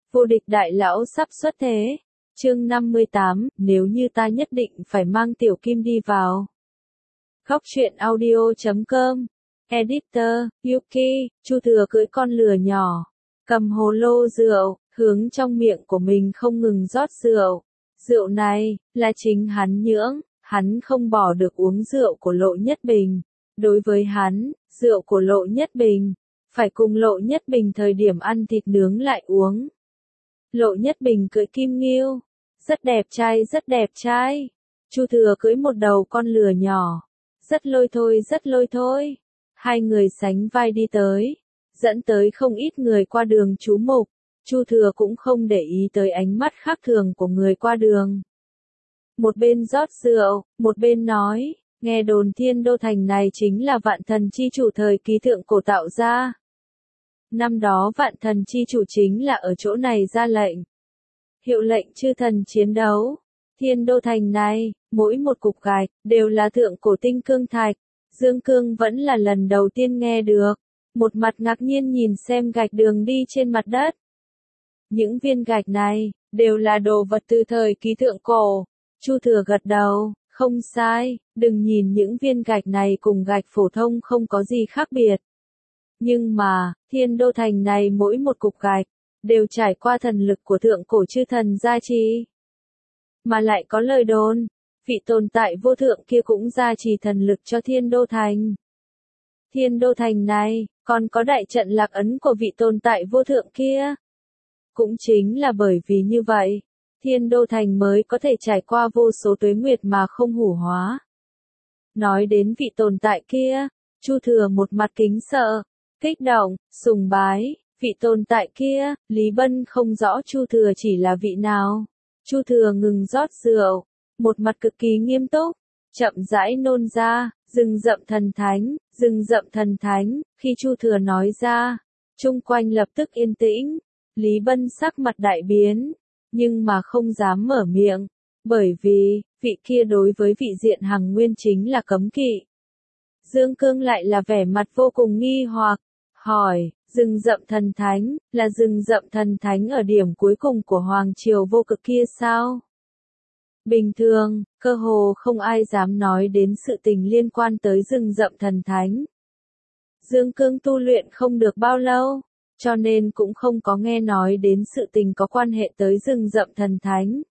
Vô địch đại lão sắp xuất thế. Chương 58, nếu như ta nhất định phải mang tiểu kim đi vào. Góc truyện audio.com. Editor, Yuki, Chu Thừa cưỡi con lừa nhỏ, cầm hồ lô rượu, hướng trong miệng của mình không ngừng rót rượu. Rượu này, là chính hắn nhưỡng, hắn không bỏ được uống rượu của Lộ Nhất Bình. Đối với hắn, rượu của Lộ Nhất Bình, phải cùng Lộ Nhất Bình thời điểm ăn thịt nướng lại uống. Lộ Nhất Bình cưỡi kim ngưu, rất đẹp trai rất đẹp trai. Chu Thừa cưỡi một đầu con lừa nhỏ, rất lôi thôi rất lôi thôi. Hai người sánh vai đi tới, dẫn tới không ít người qua đường chú mục. Chu Thừa cũng không để ý tới ánh mắt khác thường của người qua đường. Một bên rót rượu, một bên nói, nghe đồn Thiên Đô Thành này chính là Vạn Thần chi chủ thời kỳ thượng cổ tạo ra. Năm đó Vạn Thần chi chủ chính là ở chỗ này ra lệnh. Hiệu lệnh chư thần chiến đấu. Thiên Đô Thành này, mỗi một cục gạch, đều là thượng cổ tinh cương thạch. Dương Cương vẫn là lần đầu tiên nghe được. Một mặt ngạc nhiên nhìn xem gạch đường đi trên mặt đất. Những viên gạch này, đều là đồ vật từ thời kỳ thượng cổ. Chu Thừa gật đầu, không sai, đừng nhìn những viên gạch này cùng gạch phổ thông không có gì khác biệt. Nhưng mà, Thiên Đô Thành này mỗi một cục gạch, đều trải qua thần lực của thượng cổ chư thần gia trì. Mà lại có lời đồn, vị tồn tại vô thượng kia cũng gia trì thần lực cho Thiên Đô Thành. Thiên Đô Thành này, còn có đại trận lạc ấn của vị tồn tại vô thượng kia. Cũng chính là bởi vì như vậy, Thiên Đô Thành mới có thể trải qua vô số tuế nguyệt mà không hủ hóa. Nói đến vị tồn tại kia, Chu Thừa một mặt kính sợ, kích động, sùng bái, vị tồn tại kia, Lý Bân không rõ Chu Thừa chỉ là vị nào. Chu Thừa ngừng rót rượu, một mặt cực kỳ nghiêm túc, chậm rãi nôn ra, rừng rậm thần thánh, rừng rậm thần thánh. Khi Chu Thừa nói ra, chung quanh lập tức yên tĩnh. Lý Bân sắc mặt đại biến, nhưng mà không dám mở miệng, bởi vì, vị kia đối với vị diện Hằng Nguyên chính là cấm kỵ. Dương Cương lại là vẻ mặt vô cùng nghi hoặc, hỏi, rừng rậm thần thánh, là rừng rậm thần thánh ở điểm cuối cùng của Hoàng Triều vô cực kia sao? Bình thường, cơ hồ không ai dám nói đến sự tình liên quan tới rừng rậm thần thánh. Dương Cương tu luyện không được bao lâu, cho nên cũng không có nghe nói đến sự tình có quan hệ tới rừng rậm thần thánh.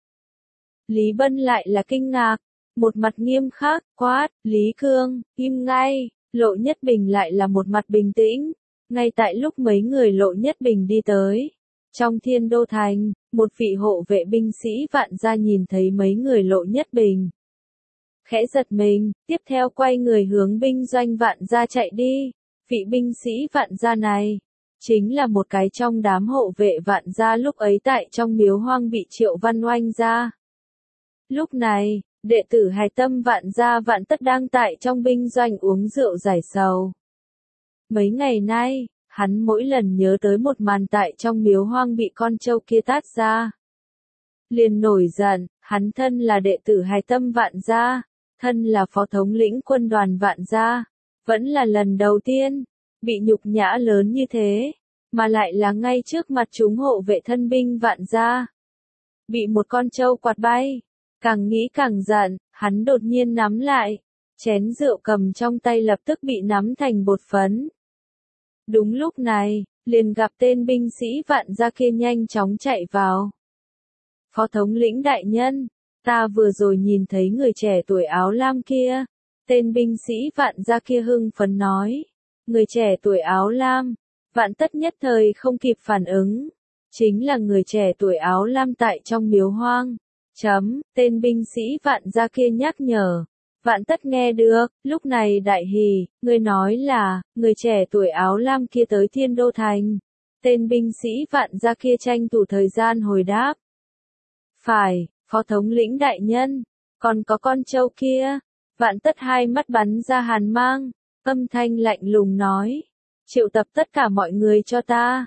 Lý Bân lại là kinh ngạc, một mặt nghiêm khắc, quát, Lý Cương, im ngay. Lộ Nhất Bình lại là một mặt bình tĩnh. Ngay tại lúc mấy người Lộ Nhất Bình đi tới, trong Thiên Đô Thành, một vị hộ vệ binh sĩ Vạn gia nhìn thấy mấy người Lộ Nhất Bình. Khẽ giật mình, tiếp theo quay người hướng binh doanh Vạn gia chạy đi. Vị binh sĩ Vạn gia này, chính là một cái trong đám hộ vệ Vạn gia lúc ấy tại trong miếu hoang bị Triệu Văn oanh ra. Lúc này, đệ tử hài tâm Vạn gia Vạn Tất đang tại trong binh doanh uống rượu giải sầu. Mấy ngày nay, hắn mỗi lần nhớ tới một màn tại trong miếu hoang bị con trâu kia tát ra. Liền nổi giận, hắn thân là đệ tử hài tâm Vạn gia, thân là phó thống lĩnh quân đoàn Vạn gia, vẫn là lần đầu tiên, bị nhục nhã lớn như thế, mà lại là ngay trước mặt chúng hộ vệ thân binh Vạn gia. Bị một con trâu quạt bay, càng nghĩ càng giận, hắn đột nhiên nắm lại, chén rượu cầm trong tay lập tức bị nắm thành bột phấn. Đúng lúc này, liền gặp tên binh sĩ Vạn gia kia nhanh chóng chạy vào. Phó thống lĩnh đại nhân, ta vừa rồi nhìn thấy người trẻ tuổi áo lam kia. Tên binh sĩ Vạn gia kia hưng phấn nói. Người trẻ tuổi áo lam, Vạn Tất nhất thời không kịp phản ứng. Chính là người trẻ tuổi áo lam tại trong miếu hoang. Tên binh sĩ Vạn gia kia nhắc nhở. Vạn Tất nghe được, lúc này đại hỉ, người nói là, người trẻ tuổi áo lam kia tới Thiên Đô Thành. Tên binh sĩ Vạn gia kia tranh thủ thời gian hồi đáp. Phải, phó thống lĩnh đại nhân, còn có con trâu kia. Vạn Tất hai mắt bắn ra hàn mang, âm thanh lạnh lùng nói. Triệu tập tất cả mọi người cho ta.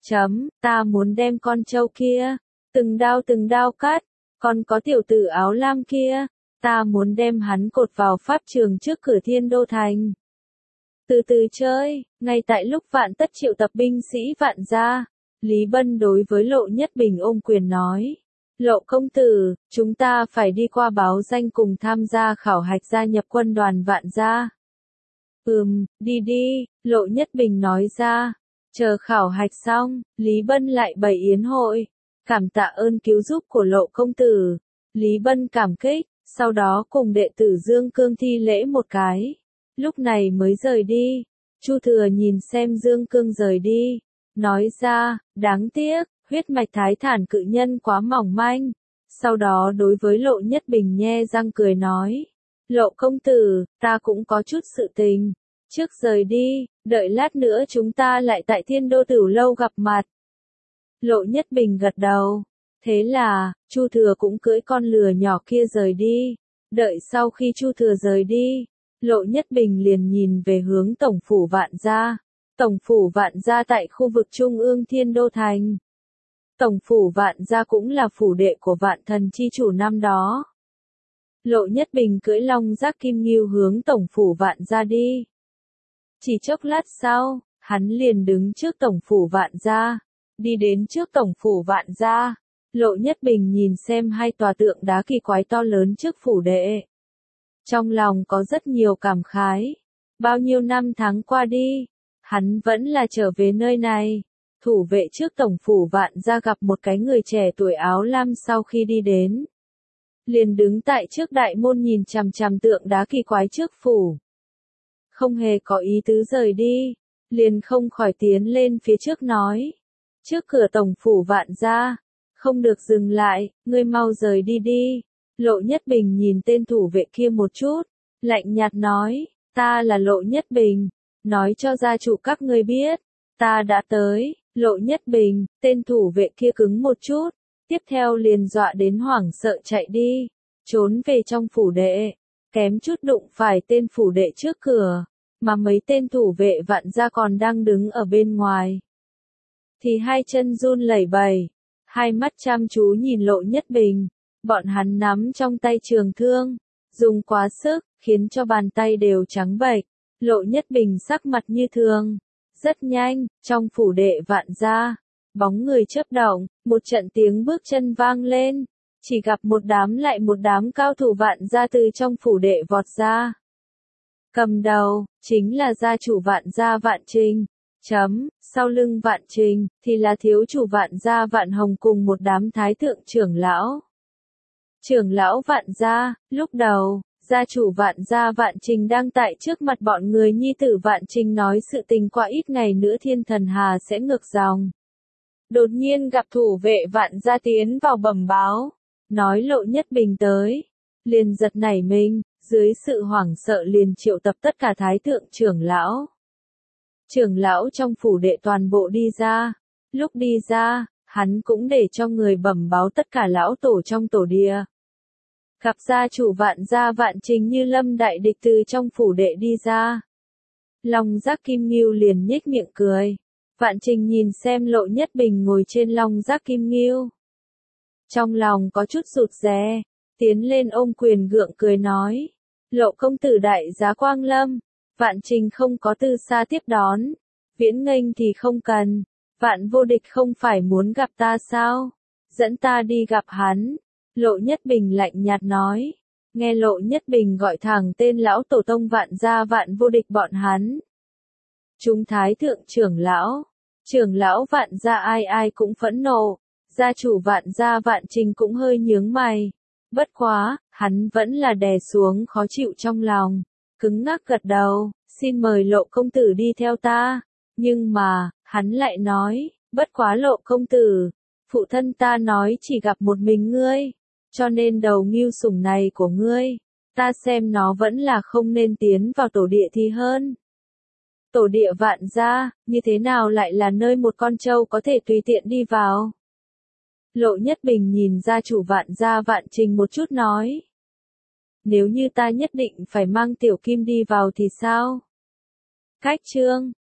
Ta muốn đem con trâu kia, từng đao cắt. Còn có tiểu tử áo lam kia, ta muốn đem hắn cột vào pháp trường trước cửa Thiên Đô Thành. Từ từ chơi, ngay tại lúc Vạn Tất triệu tập binh sĩ Vạn gia, Lý Bân đối với Lộ Nhất Bình ôm quyền nói. Lộ công tử, chúng ta phải đi qua báo danh cùng tham gia khảo hạch gia nhập quân đoàn Vạn gia. Đi đi, Lộ Nhất Bình nói ra. Chờ khảo hạch xong, Lý Bân lại bày yến hội. Cảm tạ ơn cứu giúp của Lộ công tử. Lý Bân cảm kích, sau đó cùng đệ tử Dương Cương thi lễ một cái. Lúc này mới rời đi. Chu Thừa nhìn xem Dương Cương rời đi. Nói ra, đáng tiếc, huyết mạch thái thản cự nhân quá mỏng manh. Sau đó đối với Lộ Nhất Bình nhe răng cười nói. Lộ công tử, ta cũng có chút sự tình. Trước rời đi, đợi lát nữa chúng ta lại tại Thiên Đô Tửu Lâu gặp mặt. Lộ Nhất Bình gật đầu. Thế là, Chu Thừa cũng cưỡi con lừa nhỏ kia rời đi. Đợi sau khi Chu Thừa rời đi, Lộ Nhất Bình liền nhìn về hướng Tổng phủ Vạn gia. Tổng phủ Vạn gia tại khu vực Trung ương Thiên Đô Thành. Tổng phủ Vạn gia cũng là phủ đệ của Vạn Thần chi chủ năm đó. Lộ Nhất Bình cưỡi long giác kim ngưu hướng Tổng phủ Vạn gia đi. Chỉ chốc lát sau, hắn liền đứng trước Tổng phủ Vạn gia. Đi đến trước Tổng phủ Vạn gia, Lộ Nhất Bình nhìn xem hai tòa tượng đá kỳ quái to lớn trước phủ đệ. Trong lòng có rất nhiều cảm khái. Bao nhiêu năm tháng qua đi, hắn vẫn là trở về nơi này. Thủ vệ trước Tổng phủ Vạn gia gặp một cái người trẻ tuổi áo lam sau khi đi đến. Liền đứng tại trước đại môn nhìn chằm chằm tượng đá kỳ quái trước phủ. Không hề có ý tứ rời đi, liền không khỏi tiến lên phía trước nói. Trước cửa Tổng phủ Vạn gia, không được dừng lại, ngươi mau rời đi đi. Lộ Nhất Bình nhìn tên thủ vệ kia một chút, lạnh nhạt nói, ta là Lộ Nhất Bình, nói cho gia chủ các ngươi biết, ta đã tới. Lộ Nhất Bình, tên thủ vệ kia cứng một chút, tiếp theo liền dọa đến hoảng sợ chạy đi, trốn về trong phủ đệ, kém chút đụng phải tên phủ đệ trước cửa, mà mấy tên thủ vệ Vạn gia còn đang đứng ở bên ngoài. Thì hai chân run lẩy bẩy, hai mắt chăm chú nhìn Lộ Nhất Bình, bọn hắn nắm trong tay trường thương, dùng quá sức, khiến cho bàn tay đều trắng bệch. Lộ Nhất Bình sắc mặt như thường. Rất nhanh, trong phủ đệ Vạn gia, bóng người chớp động, một trận tiếng bước chân vang lên, chỉ gặp một đám cao thủ Vạn gia từ trong phủ đệ vọt ra. Cầm đầu, chính là gia chủ Vạn gia Vạn Trình. Sau lưng Vạn Trình, thì là thiếu chủ Vạn gia Vạn Hồng cùng một đám thái thượng trưởng lão. Trưởng lão Vạn gia, lúc đầu, gia chủ Vạn gia Vạn Trình đang tại trước mặt bọn người nhi tử Vạn Trình nói sự tình qua ít ngày nữa Thiên Thần Hà sẽ ngược dòng. Đột nhiên gặp thủ vệ Vạn gia tiến vào bẩm báo, nói Lộ Nhất Bình tới, liền giật nảy mình, dưới sự hoảng sợ liền triệu tập tất cả thái thượng trưởng lão. Trưởng lão trong phủ đệ toàn bộ đi ra, lúc đi ra, hắn cũng để cho người bẩm báo tất cả lão tổ trong tổ địa. Gặp gia chủ Vạn gia Vạn Trình như lâm đại địch từ trong phủ đệ đi ra. Long giác kim ngưu liền nhếch miệng cười. Vạn Trình nhìn xem Lộ Nhất Bình ngồi trên long giác kim ngưu. Trong lòng có chút rụt rè, tiến lên ôm quyền gượng cười nói. Lộ công tử đại giá quang lâm. Vạn Trình không có từ xa tiếp đón. Viễn nghênh thì không cần. Vạn vô địch không phải muốn gặp ta sao? Dẫn ta đi gặp hắn. Lộ Nhất Bình lạnh nhạt nói. Nghe Lộ Nhất Bình gọi thẳng tên lão tổ tông Vạn gia Vạn vô địch bọn hắn. Chúng thái thượng trưởng lão Vạn gia ai ai cũng phẫn nộ. Gia chủ Vạn gia Vạn Trình cũng hơi nhướng mày. Bất quá, hắn vẫn là đè xuống khó chịu trong lòng. Cứng ngắc gật đầu, xin mời Lộ công tử đi theo ta. Nhưng mà, hắn lại nói, bất quá Lộ công tử, phụ thân ta nói chỉ gặp một mình ngươi. Cho nên đầu ngưu sủng này của ngươi, ta xem nó vẫn là không nên tiến vào tổ địa thì hơn. Tổ địa Vạn gia, như thế nào lại là nơi một con trâu có thể tùy tiện đi vào? Lộ Nhất Bình nhìn gia chủ Vạn gia Vạn Trình một chút nói. Nếu như ta nhất định phải mang tiểu kim đi vào thì sao? Cách chương